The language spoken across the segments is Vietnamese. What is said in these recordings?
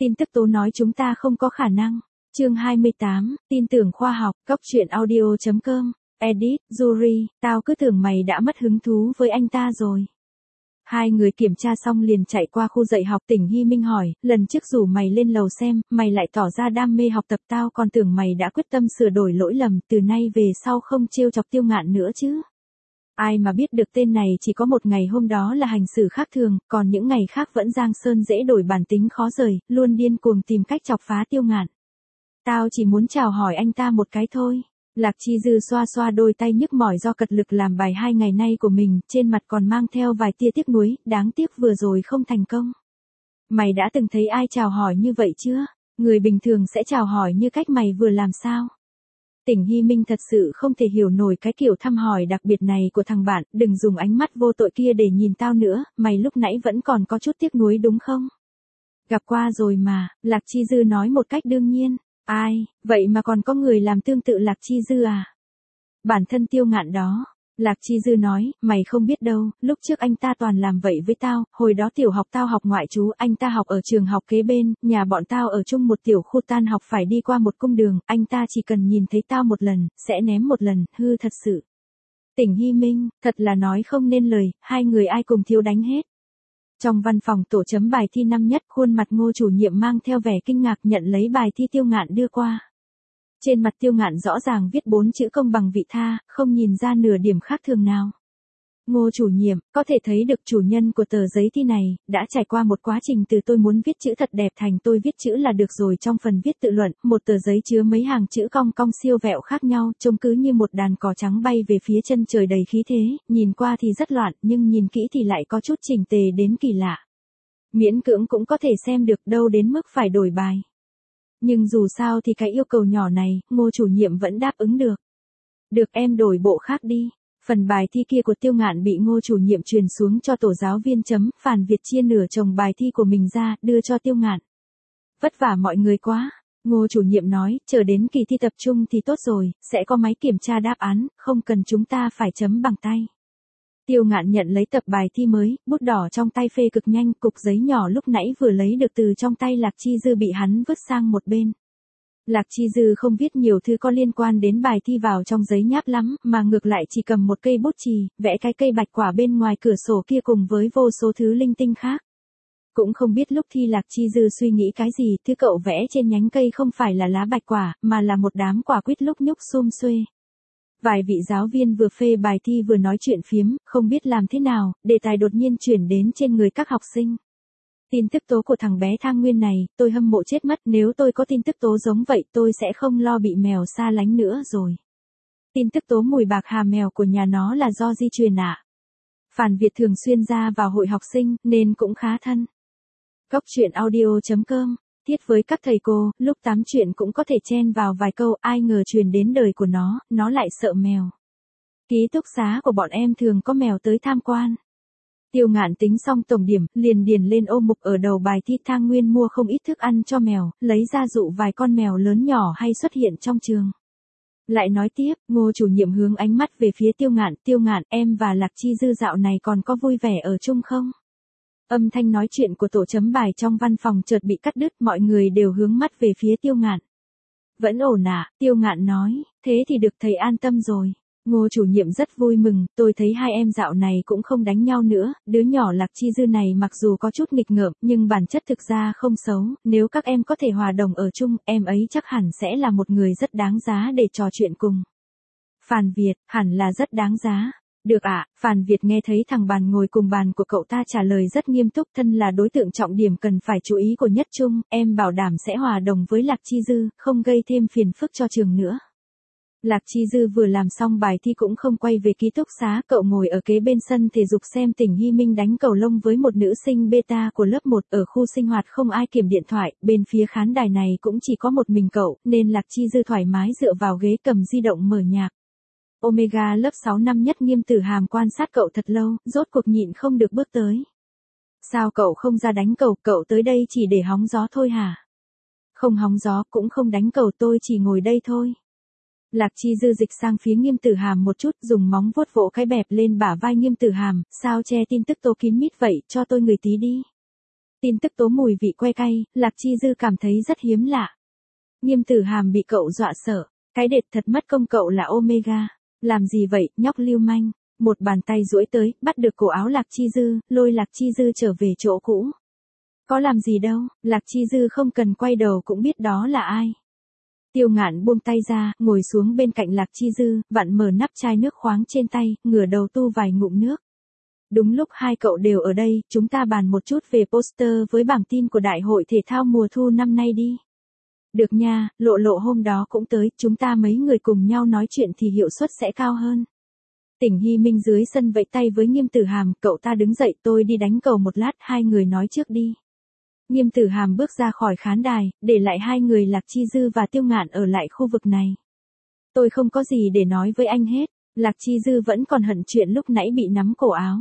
Tin tức tố nói chúng ta không có khả năng. Chương 28, tin tưởng khoa học, Cóc truyện audio.com. Edit, Yuri, tao cứ tưởng mày đã mất hứng thú với anh ta rồi. Hai người kiểm tra xong liền chạy qua khu dạy học. Tỉnh Hy Minh hỏi, lần trước rủ mày lên lầu xem, mày lại tỏ ra đam mê học tập, tao còn tưởng mày đã quyết tâm sửa đổi lỗi lầm, từ nay về sau không trêu chọc Tiêu Ngạn nữa chứ. Ai mà biết được tên này chỉ có một ngày hôm đó là hành xử khác thường, còn những ngày khác vẫn giang sơn dễ đổi bản tính khó rời, luôn điên cuồng tìm cách chọc phá Tiêu Ngạn. Tao chỉ muốn chào hỏi anh ta một cái thôi. Lạc Chi Dư xoa xoa đôi tay nhức mỏi do cật lực làm bài 2 ngày nay của mình, trên mặt còn mang theo vài tia tiếc nuối, đáng tiếc vừa rồi không thành công. Mày đã từng thấy ai chào hỏi như vậy chưa? Người bình thường sẽ chào hỏi như cách mày vừa làm sao? Tỉnh Hy Minh thật sự không thể hiểu nổi cái kiểu thăm hỏi đặc biệt này của thằng bạn, đừng dùng ánh mắt vô tội kia để nhìn tao nữa, mày lúc nãy vẫn còn có chút tiếc nuối đúng không? Gặp qua rồi mà, Lạc Chi Dư nói một cách đương nhiên. Ai, vậy mà còn có người làm tương tự Lạc Chi Dư à? Bản thân Tiêu Ngạn đó. Lạc Chi Dư nói, mày không biết đâu, lúc trước anh ta toàn làm vậy với tao, hồi đó tiểu học tao học ngoại trú, anh ta học ở trường học kế bên, nhà bọn tao ở chung một tiểu khu, tan học phải đi qua một cung đường, anh ta chỉ cần nhìn thấy tao một lần, sẽ ném một lần, hư thật sự. Tỉnh Hy Minh, thật là nói không nên lời, hai người ai cùng thiếu đánh hết. Trong văn phòng tổ chấm bài thi năm nhất, khuôn mặt Ngô chủ nhiệm mang theo vẻ kinh ngạc nhận lấy bài thi Tiêu Ngạn đưa qua. Trên mặt Tiêu Ngạn rõ ràng viết 4 chữ công bằng vị tha, không nhìn ra nửa điểm khác thường nào. Ngô chủ nhiệm, có thể thấy được chủ nhân của tờ giấy thi này, đã trải qua một quá trình từ tôi muốn viết chữ thật đẹp thành tôi viết chữ là được rồi. Trong phần viết tự luận, một tờ giấy chứa mấy hàng chữ cong cong siêu vẹo khác nhau, trông cứ như một đàn cò trắng bay về phía chân trời đầy khí thế, nhìn qua thì rất loạn, nhưng nhìn kỹ thì lại có chút chỉnh tề đến kỳ lạ. Miễn cưỡng cũng có thể xem được, đâu đến mức phải đổi bài. Nhưng dù sao thì cái yêu cầu nhỏ này, Ngô chủ nhiệm vẫn đáp ứng được. Được, em đổi bộ khác đi. Phần bài thi kia của Tiêu Ngạn bị Ngô chủ nhiệm truyền xuống cho tổ giáo viên chấm, Phàn Việt chia nửa chồng bài thi của mình ra, đưa cho Tiêu Ngạn. Vất vả mọi người quá. Ngô chủ nhiệm nói, chờ đến kỳ thi tập trung thì tốt rồi, sẽ có máy kiểm tra đáp án, không cần chúng ta phải chấm bằng tay. Tiêu Ngạn nhận lấy tập bài thi mới, bút đỏ trong tay phê cực nhanh, cục giấy nhỏ lúc nãy vừa lấy được từ trong tay Lạc Chi Dư bị hắn vứt sang một bên. Lạc Chi Dư không viết nhiều thứ có liên quan đến bài thi vào trong giấy nháp lắm, mà ngược lại chỉ cầm một cây bút chì, vẽ cái cây bạch quả bên ngoài cửa sổ kia cùng với vô số thứ linh tinh khác. Cũng không biết lúc thi Lạc Chi Dư suy nghĩ cái gì, thứ cậu vẽ trên nhánh cây không phải là lá bạch quả, mà là một đám quả quýt lúc nhúc sum xuê. Vài vị giáo viên vừa phê bài thi vừa nói chuyện phiếm, không biết làm thế nào, đề tài đột nhiên chuyển đến trên người các học sinh. Tin tức tố của thằng bé Thang Nguyên này, tôi hâm mộ chết mất, nếu tôi có tin tức tố giống vậy tôi sẽ không lo bị mèo xa lánh nữa rồi. Tin tức tố mùi bạc hà mèo của nhà nó là do di truyền ạ. Phàn Việt thường xuyên ra vào hội học sinh, nên cũng khá thân. Cóc truyện audio.com. Thiết với các thầy cô, lúc tám chuyện cũng có thể chen vào vài câu, ai ngờ truyền đến đời của nó lại sợ mèo. Ký túc xá của bọn em thường có mèo tới tham quan. Tiêu Ngạn tính xong tổng điểm, liền điền lên ô mục ở đầu bài thi. Thang Nguyên mua không ít thức ăn cho mèo, lấy ra dụ vài con mèo lớn nhỏ hay xuất hiện trong trường. Lại nói tiếp, Ngô chủ nhiệm hướng ánh mắt về phía Tiêu Ngạn, em và Lạc Chi Dư dạo này còn có vui vẻ ở chung không? Âm thanh nói chuyện của tổ chấm bài trong văn phòng chợt bị cắt đứt, mọi người đều hướng mắt về phía Tiêu Ngạn. Vẫn ổn à? Tiêu Ngạn nói, thế thì được, thầy an tâm rồi. Ngô chủ nhiệm rất vui mừng, tôi thấy hai em dạo này cũng không đánh nhau nữa, đứa nhỏ Lạc Chi Dư này mặc dù có chút nghịch ngợm, nhưng bản chất thực ra không xấu, nếu các em có thể hòa đồng ở chung, em ấy chắc hẳn sẽ là một người rất đáng giá để trò chuyện cùng. Phàn Việt, hẳn là rất đáng giá. Được ạ. Phàn Việt nghe thấy thằng bàn ngồi cùng bàn của cậu ta trả lời rất nghiêm túc, thân là đối tượng trọng điểm cần phải chú ý của Nhất Trung, em bảo đảm sẽ hòa đồng với Lạc Chi Dư, không gây thêm phiền phức cho trường nữa. Lạc Chi Dư vừa làm xong bài thi cũng không quay về ký túc xá, cậu ngồi ở kế bên sân thể dục xem Tỉnh Hy Minh đánh cầu lông với một nữ sinh beta của lớp 1, ở khu sinh hoạt không ai kiểm điện thoại, bên phía khán đài này cũng chỉ có một mình cậu, nên Lạc Chi Dư thoải mái dựa vào ghế cầm di động mở nhạc. Omega lớp 6 năm nhất Nghiêm Tử Hàm quan sát cậu thật lâu, rốt cuộc nhịn không được bước tới. Sao cậu không ra đánh cầu, cậu tới đây chỉ để hóng gió thôi hả? Không hóng gió, cũng không đánh cầu, tôi chỉ ngồi đây thôi. Lạc Chi Dư dịch sang phía Nghiêm Tử Hàm một chút, dùng móng vuốt vỗ cái bẹp lên bả vai Nghiêm Tử Hàm, sao che tin tức tố kín mít vậy, cho tôi ngửi tí đi. Tin tức tố mùi vị que cay, Lạc Chi Dư cảm thấy rất hiếm lạ. Nghiêm Tử Hàm bị cậu dọa sợ. Cái đệt thật mất công cậu là Omega. Làm gì vậy, nhóc lưu manh. Một bàn tay duỗi tới, bắt được cổ áo Lạc Chi Dư, lôi Lạc Chi Dư trở về chỗ cũ. Có làm gì đâu, Lạc Chi Dư không cần quay đầu cũng biết đó là ai. Tiêu Ngạn buông tay ra, ngồi xuống bên cạnh Lạc Chi Dư, vặn mở nắp chai nước khoáng trên tay, ngửa đầu tu vài ngụm nước. Đúng lúc hai cậu đều ở đây, chúng ta bàn một chút về poster với bảng tin của Đại hội Thể thao mùa thu năm nay đi. Được nha, Lộ Lộ hôm đó cũng tới, chúng ta mấy người cùng nhau nói chuyện thì hiệu suất sẽ cao hơn. Tỉnh Hy Minh dưới sân vẫy tay với Nghiêm Tử Hàm, cậu ta đứng dậy, tôi đi đánh cầu một lát, hai người nói trước đi. Nghiêm Tử Hàm bước ra khỏi khán đài, để lại hai người Lạc Chi Dư và Tiêu Ngạn ở lại khu vực này. Tôi không có gì để nói với anh hết, Lạc Chi Dư vẫn còn hận chuyện lúc nãy bị nắm cổ áo.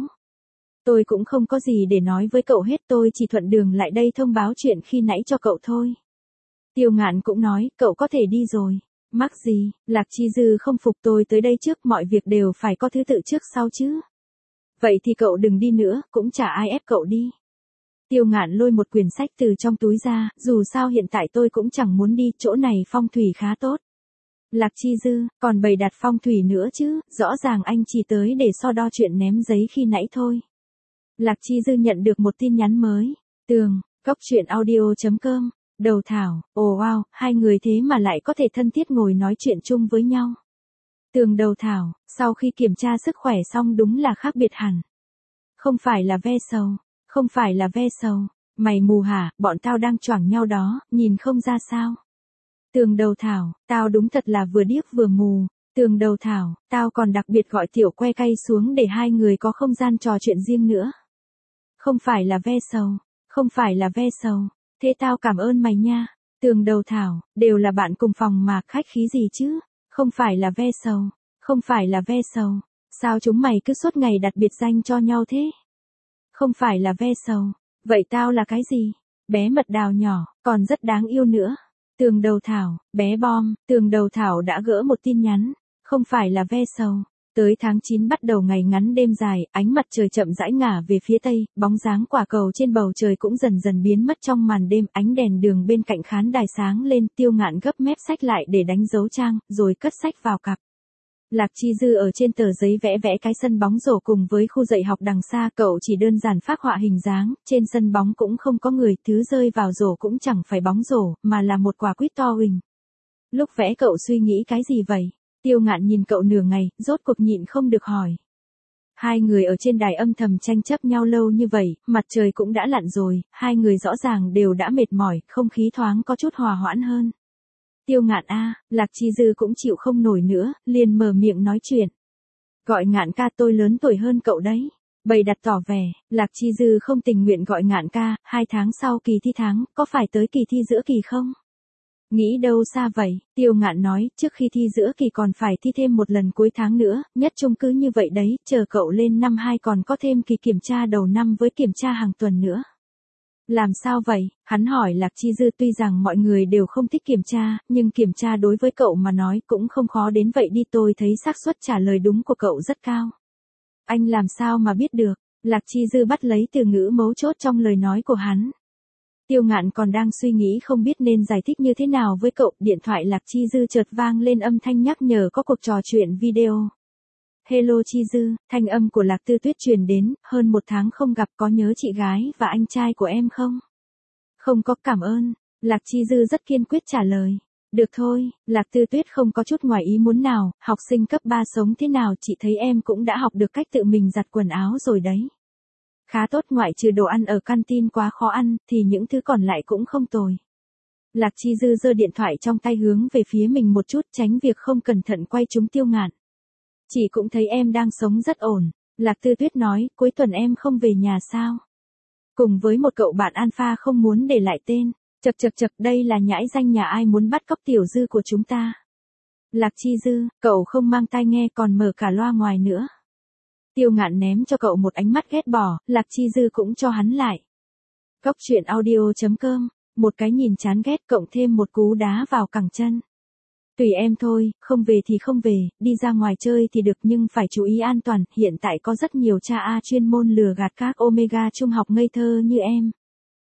Tôi cũng không có gì để nói với cậu hết, tôi chỉ thuận đường lại đây thông báo chuyện khi nãy cho cậu thôi. Tiêu Ngạn cũng nói, cậu có thể đi rồi. Mắc gì, Lạc Chi Dư không phục, tôi tới đây trước, mọi việc đều phải có thứ tự trước sau chứ. Vậy thì cậu đừng đi nữa, cũng chả ai ép cậu đi. Tiêu Ngạn lôi một quyển sách từ trong túi ra, dù sao hiện tại tôi cũng chẳng muốn đi, chỗ này phong thủy khá tốt. Lạc Chi Dư, còn bày đặt phong thủy nữa chứ, rõ ràng anh chỉ tới để so đo chuyện ném giấy khi nãy thôi. Lạc Chi Dư nhận được một tin nhắn mới. Tường, coctruyện.audio.com. Đầu Thảo, ồ wow, hai người thế mà lại có thể thân thiết ngồi nói chuyện chung với nhau. Tường Đầu Thảo, sau khi kiểm tra sức khỏe xong đúng là khác biệt hẳn. Không phải là ve sầu, không phải là ve sầu, mày mù hả, bọn tao đang choảng nhau đó, nhìn không ra sao. Tường Đầu Thảo, tao đúng thật là vừa điếc vừa mù. Tường Đầu Thảo, tao còn đặc biệt gọi tiểu que cay xuống để hai người có không gian trò chuyện riêng nữa. Không phải là ve sầu, không phải là ve sầu. Thế tao cảm ơn mày nha. Tường Đầu Thảo, đều là bạn cùng phòng mà, khách khí gì chứ. Không phải là ve sầu, không phải là ve sầu. Sao chúng mày cứ suốt ngày đặt biệt danh cho nhau thế? Không phải là ve sầu. Vậy tao là cái gì? Bé mật đào nhỏ, còn rất đáng yêu nữa. Tường Đầu Thảo, bé bom, Tường Đầu Thảo đã gỡ một tin nhắn. Không phải là ve sầu. Tới tháng 9 bắt đầu ngày ngắn đêm dài, ánh mặt trời chậm rãi ngả về phía tây, bóng dáng quả cầu trên bầu trời cũng dần dần biến mất trong màn đêm, ánh đèn đường bên cạnh khán đài sáng lên, Tiêu Ngạn gấp mép sách lại để đánh dấu trang, rồi cất sách vào cặp. Lạc Chi Dư ở trên tờ giấy vẽ vẽ cái sân bóng rổ cùng với khu dạy học đằng xa, cậu chỉ đơn giản phác họa hình dáng, trên sân bóng cũng không có người, thứ rơi vào rổ cũng chẳng phải bóng rổ, mà là một quả quýt to huỳnh. Lúc vẽ cậu suy nghĩ cái gì vậy? Tiêu Ngạn nhìn cậu nửa ngày, rốt cuộc nhịn không được hỏi. Hai người ở trên đài âm thầm tranh chấp nhau lâu như vậy, mặt trời cũng đã lặn rồi, hai người rõ ràng đều đã mệt mỏi, không khí thoáng có chút hòa hoãn hơn. Tiêu Ngạn a, Lạc Chi Dư cũng chịu không nổi nữa, liền mở miệng nói chuyện. Gọi Ngạn ca, tôi lớn tuổi hơn cậu đấy. Bày đặt tỏ vẻ, Lạc Chi Dư không tình nguyện gọi Ngạn ca, 2 tháng sau kỳ thi tháng, có phải tới kỳ thi giữa kỳ không? Nghĩ đâu xa vậy, Tiêu Ngạn nói, trước khi thi giữa kỳ còn phải thi thêm một lần cuối tháng nữa, nhất chung cứ như vậy đấy, chờ cậu lên năm 2 còn có thêm kỳ kiểm tra đầu năm với kiểm tra hàng tuần nữa. Làm sao vậy? Hắn hỏi Lạc Chi Dư, tuy rằng mọi người đều không thích kiểm tra, nhưng kiểm tra đối với cậu mà nói cũng không khó đến vậy đi, tôi thấy xác suất trả lời đúng của cậu rất cao. Anh làm sao mà biết được? Lạc Chi Dư bắt lấy từ ngữ mấu chốt trong lời nói của hắn. Tiêu Ngạn còn đang suy nghĩ không biết nên giải thích như thế nào với cậu, điện thoại Lạc Chi Dư chợt vang lên âm thanh nhắc nhở có cuộc trò chuyện video. Hello Chi Dư, thanh âm của Lạc Tư Tuyết truyền đến, hơn 1 tháng không gặp, có nhớ chị gái và anh trai của em không? Không có, cảm ơn. Lạc Chi Dư rất kiên quyết trả lời. Được thôi, Lạc Tư Tuyết không có chút ngoài ý muốn nào, học sinh cấp 3 sống thế nào, chị thấy em cũng đã học được cách tự mình giặt quần áo rồi đấy. Khá tốt, ngoại trừ đồ ăn ở canteen quá khó ăn, thì những thứ còn lại cũng không tồi. Lạc Chi Dư giơ điện thoại trong tay hướng về phía mình một chút, tránh việc không cẩn thận quay trúng Tiêu Ngạn. Chị cũng thấy em đang sống rất ổn. Lạc Tư Tuyết nói, cuối tuần em không về nhà sao? Cùng với một cậu bạn alpha không muốn để lại tên. Chậc chậc chậc, đây là nhãi danh nhà ai muốn bắt cóc Tiểu Dư của chúng ta. Lạc Chi Dư, cậu không mang tai nghe còn mở cả loa ngoài nữa. Tiêu Ngạn ném cho cậu một ánh mắt ghét bỏ, Lạc Chi Dư cũng cho hắn lại. Coctruyện.audio.com, một cái nhìn chán ghét cộng thêm một cú đá vào cẳng chân. Tùy em thôi, không về thì không về, đi ra ngoài chơi thì được nhưng phải chú ý an toàn, hiện tại có rất nhiều cha A chuyên môn lừa gạt các Omega trung học ngây thơ như em.